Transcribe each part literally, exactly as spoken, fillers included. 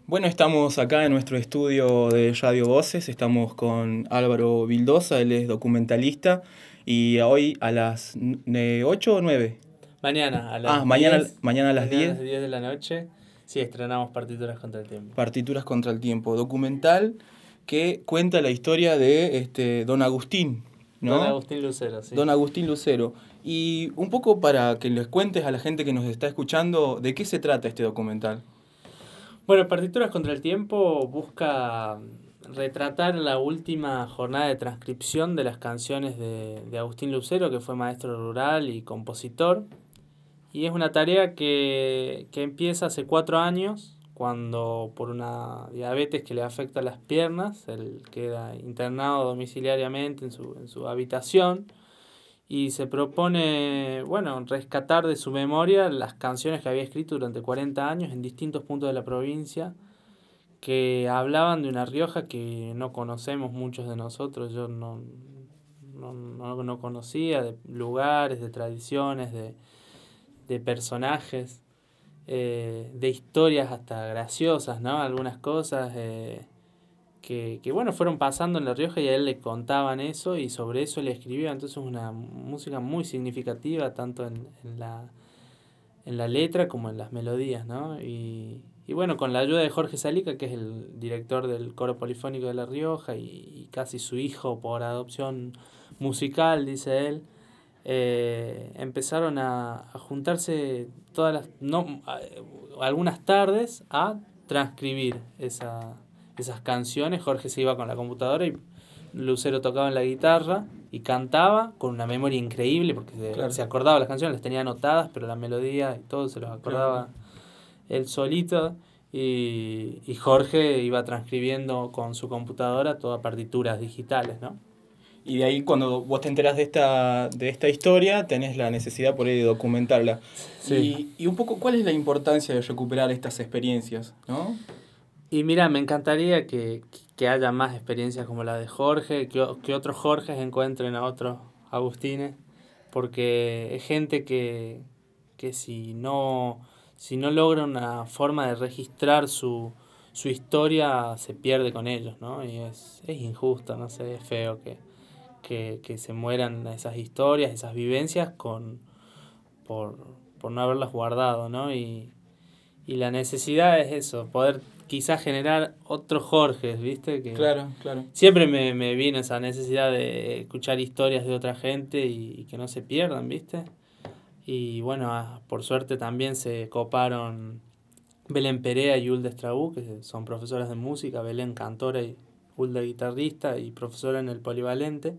Bueno, estamos acá en nuestro estudio de Radio Voces, estamos con Álvaro Vildosa, él es documentalista, y hoy a las n- ocho o nueve. Mañana a Ah, las mañana, diez, mañana a las mañana a diez, las diez de la noche, sí, estrenamos Partituras contra el Tiempo. Partituras contra el Tiempo, documental que cuenta la historia de este Don Agustín, Don ¿no? Agustín Lucero, sí. Don Agustín Lucero. Y un poco para que les cuentes a la gente que nos está escuchando de qué se trata este documental. Bueno, Partituras contra el Tiempo busca retratar la última jornada de transcripción de las canciones de, de Agustín Lucero, que fue maestro rural y compositor. Y es una tarea que, que empieza hace cuatro años, cuando por una diabetes que le afecta las piernas, él queda internado domiciliariamente en su, en su habitación y se propone, bueno, rescatar de su memoria las canciones que había escrito durante cuarenta años en distintos puntos de la provincia, que hablaban de una Rioja que no conocemos muchos de nosotros. Yo no, no, no, no conocía, de lugares, de tradiciones, de, de personajes, eh, de historias hasta graciosas, ¿no? Algunas cosas eh, que, que, bueno, fueron pasando en La Rioja y a él le contaban eso y sobre eso le escribió. Entonces una música muy significativa, tanto en, en la, en la letra como en las melodías, ¿no? Y, y bueno, con la ayuda de Jorge Salica, que es el director del Coro Polifónico de La Rioja y, y casi su hijo por adopción musical, dice él, eh, empezaron a, a juntarse todas las, no, a- algunas tardes a transcribir esa, esas canciones. Jorge se iba con la computadora y Lucero tocaba en la guitarra y cantaba con una memoria increíble porque se, Claro, se acordaba las canciones, las tenía anotadas, pero la melodía y todo se los claro. acordaba él solito. Y, y Jorge iba transcribiendo con su computadora todas partituras digitales, ¿no? Y de ahí cuando vos te enterás de esta, de esta historia, tenés la necesidad por ahí de documentarla. Sí. Y, y un poco, ¿cuál es la importancia de recuperar estas experiencias, ¿no? Y mira, me encantaría que, que haya más experiencias como la de Jorge, que, o- que otros Jorges encuentren a otros Agustines, porque es gente que, que si no, si no logra una forma de registrar su, su historia, se pierde con ellos, ¿no? Y es, es injusto, no sé, es feo que, que, que se mueran esas historias, esas vivencias con, por, por no haberlas guardado, ¿no? Y, y la necesidad es eso, poder quizás generar otros Jorges, ¿viste? Que Claro, claro. siempre me, me vino esa necesidad de escuchar historias de otra gente y, y que no se pierdan, ¿viste? Y bueno, ah, por suerte también se coparon Belén Perea y Hulda Estrabú, que son profesoras de música, Belén cantora y Hulda guitarrista y profesora en el Polivalente.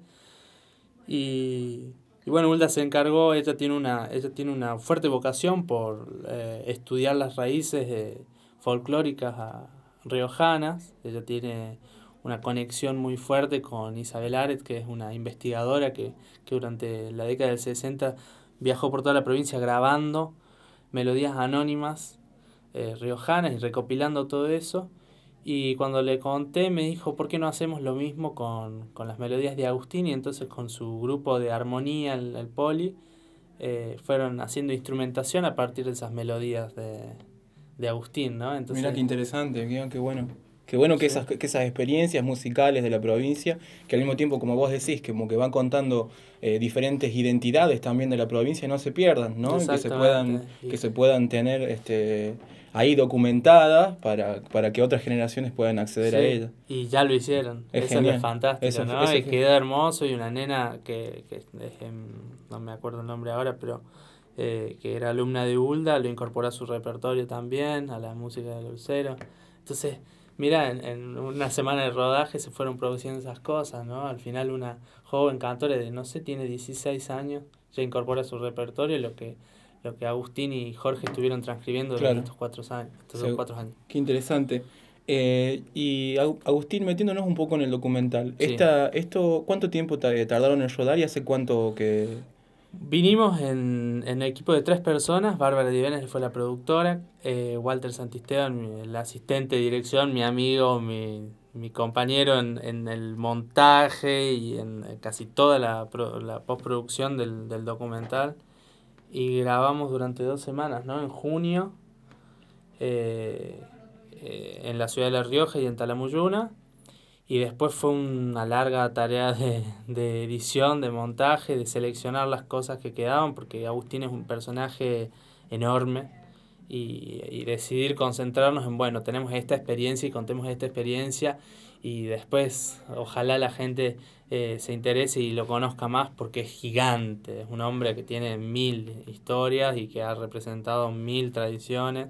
Y, y bueno, Hulda se encargó, ella tiene una, ella tiene una fuerte vocación por eh, estudiar las raíces eh, folclóricas a- riojanas. Ella tiene una conexión muy fuerte con Isabel Aret, que es una investigadora que, que durante la década del sesenta viajó por toda la provincia grabando melodías anónimas eh, riojanas y recopilando todo eso. Y cuando le conté me dijo, ¿por qué no hacemos lo mismo con, con las melodías de Agustín? Y entonces con su grupo de armonía, el, el Poli, eh, fueron haciendo instrumentación a partir de esas melodías de, de Agustín, ¿no? Mirá qué Entonces, interesante, qué, qué bueno. Qué bueno que sí, esas, que esas experiencias musicales de la provincia, que al mismo tiempo, como vos decís, que como que van contando eh, diferentes identidades también de la provincia, no se pierdan, ¿no? Y que se puedan, exactamente. que Y, se puedan tener este, ahí documentadas para, para que otras generaciones puedan acceder a sí, ellas. y ya lo hicieron. Es Eso es lo genial. Eso, fantástico, es- ¿no? eso Y es, quedó hermoso y una nena que, que es, em, no me acuerdo el nombre ahora, pero eh, que era alumna de Hulda, lo incorporó a su repertorio también, a la música de Lucero. Entonces, mira, en, en una semana de rodaje se fueron produciendo esas cosas, ¿no? Al final una joven cantora de, no sé, tiene dieciséis años, ya incorpora a su repertorio lo que, lo que Agustín y Jorge estuvieron transcribiendo durante claro. estos cuatro años. Estos Se- cuatro años. Qué interesante. Eh, y Agu- Agustín, metiéndonos un poco en el documental, Sí. esta, esto, ¿cuánto tiempo ta- tardaron en rodar y hace cuánto que... Vinimos en, en equipo de tres personas. Bárbara Divenes fue la productora, eh, Walter Santisteban, mi- el asistente de dirección, mi amigo, mi, mi compañero en, en el montaje y en casi toda la, pro- la postproducción del, del documental. Y grabamos durante dos semanas, ¿no? En junio. eh, eh, en la ciudad de La Rioja y en Talamuyuna. Y después fue una larga tarea de, de edición, de montaje, de seleccionar las cosas que quedaban, porque Agustín es un personaje enorme. Y, y decidir concentrarnos en, bueno, tenemos esta experiencia y contemos esta experiencia. Y después, ojalá la gente eh, se interese y lo conozca más, porque es gigante. Es un hombre que tiene mil historias y que ha representado mil tradiciones.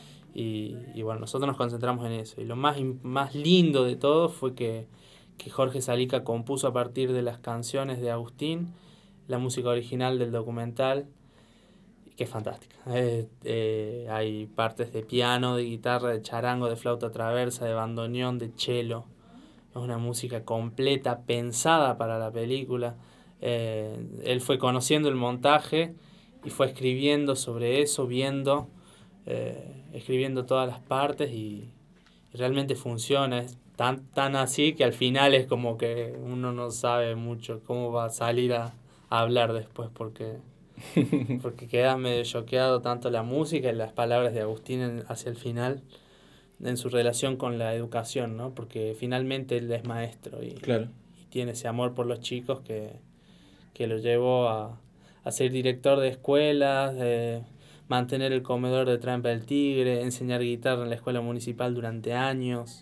Y, y bueno, nosotros nos concentramos en eso. Y lo más, más lindo de todo fue que, que Jorge Salica compuso a partir de las canciones de Agustín la música original del documental, que es fantástica. Eh, eh, hay partes de piano, de guitarra, de charango, de flauta traversa, de bandoneón, de cello. Es una música completa, pensada para la película. Eh, él fue conociendo el montaje y fue escribiendo sobre eso, viendo, eh, escribiendo todas las partes y, y realmente funciona. Es tan, tan así que al final es como que uno no sabe mucho cómo va a salir a, a hablar después, porque, porque queda medio choqueado tanto la música y las palabras de Agustín en, hacia el final, en su relación con la educación, ¿no? Porque finalmente él es maestro y, Claro. y tiene ese amor por los chicos que, que lo llevó a, a ser director de escuelas, de mantener el comedor de Trampa del Tigre, enseñar guitarra en la escuela municipal durante años.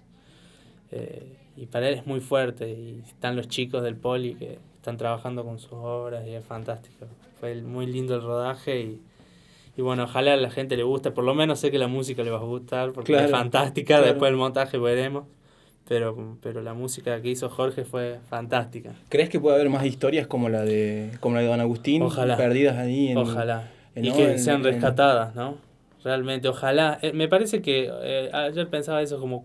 Eh, y para él es muy fuerte, y están los chicos del Poli que están trabajando con sus obras y es fantástico. Fue muy lindo el rodaje y, y bueno, ojalá a la gente le guste, por lo menos sé que la música le va a gustar porque es Claro, fantástica, claro. después del montaje veremos, pero, pero la música que hizo Jorge fue fantástica. ¿Crees que puede haber más historias como la de como la de Don Agustín, Ojalá, perdidas ahí en, ojalá, en, y ¿no? que en, sean en- rescatadas, ¿no? Realmente, ojalá. Eh, me parece que eh, ayer pensaba eso como,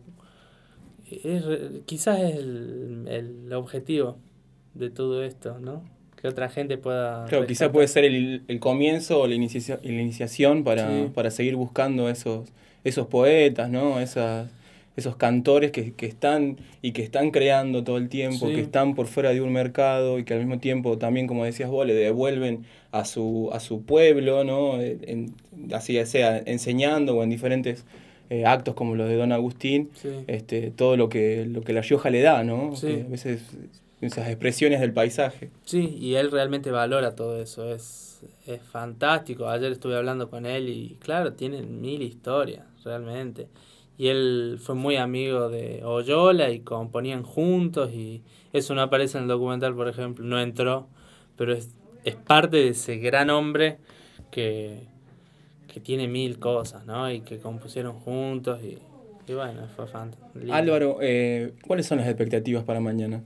es, re- quizás es el, el objetivo de todo esto, ¿no? Que otra gente pueda Claro, quizá puede rescatar. ser el, el comienzo o la inicia- la iniciación para, Sí, para seguir buscando esos, esos poetas, ¿no? Esas, esos cantores que, que están y que están creando todo el tiempo, que sí, están por fuera de un mercado y que al mismo tiempo también, como decías vos, le devuelven a su, a su pueblo, ¿no? En, así ya sea enseñando o en diferentes eh, actos como los de Don Agustín, sí, este, todo lo que, lo que La Rioja le da, ¿no? Que sí, a veces esas expresiones del paisaje. sí, y él realmente valora todo eso, es, es fantástico. Ayer estuve hablando con él y claro, tienen mil historias, realmente. Y él fue muy amigo de Oyola y componían juntos y eso no aparece en el documental, por ejemplo, no entró, pero es, es parte de ese gran hombre que, que tiene mil cosas, ¿no? Y que compusieron juntos y, y bueno, fue fantástico, lindo. Álvaro, eh, ¿cuáles son las expectativas para mañana?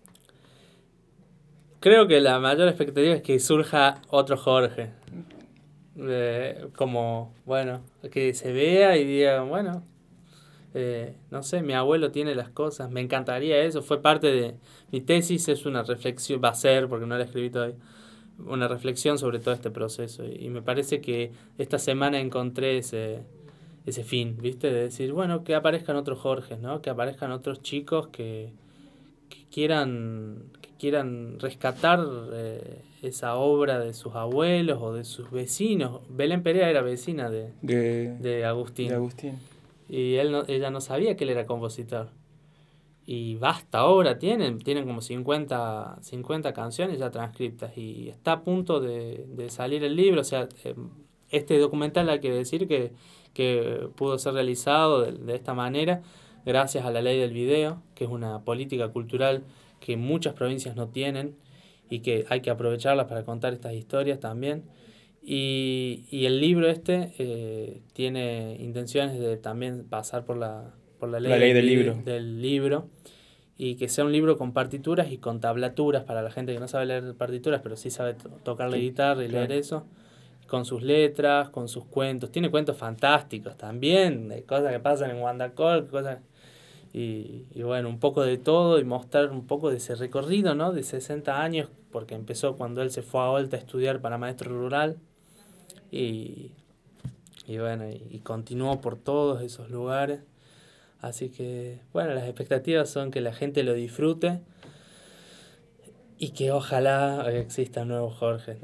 Creo que la mayor expectativa es que surja otro Jorge. Eh, como, bueno, que se vea y diga, bueno, eh, no sé, mi abuelo tiene las cosas, me encantaría eso, fue parte de mi tesis, es una reflexión, va a ser, porque no la escribí todavía, una reflexión sobre todo este proceso. Y me parece que esta semana encontré ese, ese fin, ¿viste? De decir, bueno, que aparezcan otros Jorges, ¿no? Que aparezcan otros chicos que, que quieran, que quieran rescatar eh, esa obra de sus abuelos o de sus vecinos. Belén Perea era vecina de, De, de de Agustín Agustín. y él no, ella no sabía que él era compositor. Y basta obra tienen, tienen como cincuenta cincuenta canciones ya transcriptas y está a punto de, de salir el libro. O sea, eh, este documental hay que decir que, que pudo ser realizado de, de esta manera gracias a la ley del video, que es una política cultural que muchas provincias no tienen y que hay que aprovecharla para contar estas historias también. Y, y el libro este eh, tiene intenciones de también pasar por la, por la ley La ley del, del vide- libro. del libro y que sea un libro con partituras y con tablaturas para la gente que no sabe leer partituras, pero sí sabe to- tocar la Que- guitarra y leer claro. eso, con sus letras, con sus cuentos. Tiene cuentos fantásticos también, de cosas que pasan en Guandacol, cosas... Y, y bueno, un poco de todo y mostrar un poco de ese recorrido, ¿no? De sesenta años, porque empezó cuando él se fue a Olta a estudiar para maestro rural y, y bueno, y, y continuó por todos esos lugares. Así que, bueno, las expectativas son que la gente lo disfrute y que ojalá existan nuevos Jorges, ¿no?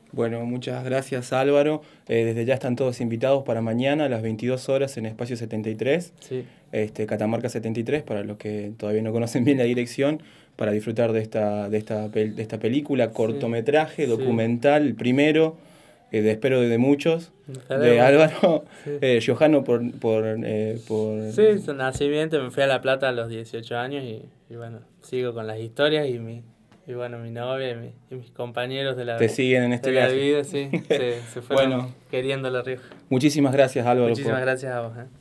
Bueno, muchas gracias Álvaro. Eh, desde ya están todos invitados para mañana a las veintidós horas en Espacio setenta y tres, Sí. este, Catamarca setenta y tres, para los que todavía no conocen bien la dirección, para disfrutar de esta, de esta, pel- de esta película, cortometraje, Sí. documental, el primero, eh, de, espero de muchos, de Esperemos. Álvaro Sí. eh, Giojano por... por, eh, por Sí, su nacimiento, me fui a La Plata a los dieciocho años y, y bueno, sigo con las historias y mi, y bueno, mi novia y, mi- y mis compañeros de la, Te siguen en este de la viaje. vida, sí, se, se fueron Bueno, queriendo La Rioja. muchísimas gracias Álvaro Muchísimas por, gracias a vos. ¿eh?